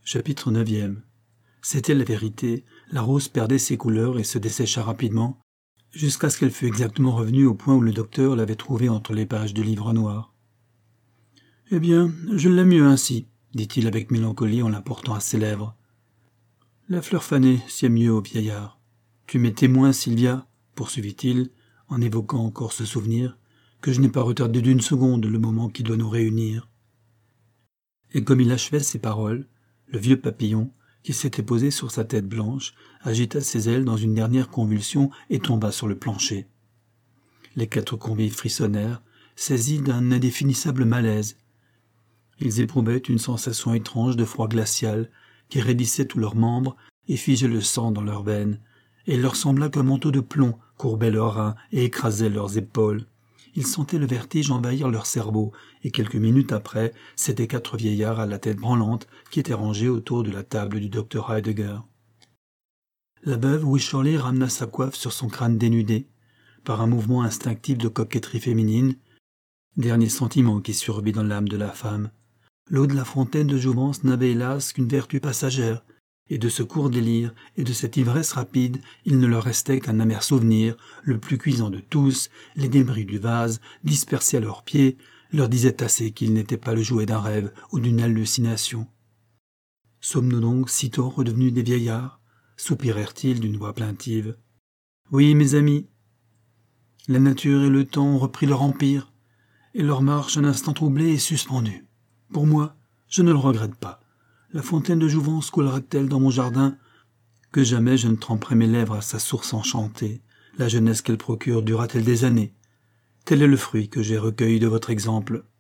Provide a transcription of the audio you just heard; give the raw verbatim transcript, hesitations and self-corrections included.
Chapitre neuvième. C'était la vérité, la rose perdait ses couleurs et se dessécha rapidement, jusqu'à ce qu'elle fût exactement revenue au point où le docteur l'avait trouvée entre les pages du livre noir. « Eh bien, je l'aime mieux ainsi, » dit-il avec mélancolie en la portant à ses lèvres. « La fleur fanée sied mieux au vieillard. Tu m'es témoin, Sylvia, » poursuivit-il, en évoquant encore ce souvenir, « que je n'ai pas retardé d'une seconde le moment qui doit nous réunir. » Et comme il achevait ces paroles, le vieux papillon, qui s'était posé sur sa tête blanche, agita ses ailes dans une dernière convulsion et tomba sur le plancher. Les quatre convives frissonnèrent, saisis d'un indéfinissable malaise. Ils éprouvaient une sensation étrange de froid glacial qui raidissait tous leurs membres et figeait le sang dans leurs veines, et il leur sembla qu'un manteau de plomb courbait leurs reins et écrasait leurs épaules. Ils sentaient le vertige envahir leur cerveau, et quelques minutes après, c'étaient quatre vieillards à la tête branlante qui étaient rangés autour de la table du docteur Heidegger. La veuve Wycherley ramena sa coiffe sur son crâne dénudé, par un mouvement instinctif de coquetterie féminine, dernier sentiment qui survit dans l'âme de la femme. L'eau de la fontaine de jouvence n'avait hélas qu'une vertu passagère, et de ce court délire et de cette ivresse rapide, il ne leur restait qu'un amer souvenir, le plus cuisant de tous, les débris du vase, dispersés à leurs pieds, leur disaient assez qu'ils n'étaient pas le jouet d'un rêve ou d'une hallucination. « Sommes-nous donc sitôt redevenus des vieillards » soupirèrent-ils d'une voix plaintive. « Oui, mes amis. La nature et le temps ont repris leur empire, et leur marche un instant troublée est suspendue. Pour moi, je ne le regrette pas. La fontaine de jouvence coulera-t-elle dans mon jardin? Que jamais je ne tremperai mes lèvres à sa source enchantée. La jeunesse qu'elle procure durera-t-elle des années? Tel est le fruit que j'ai recueilli de votre exemple.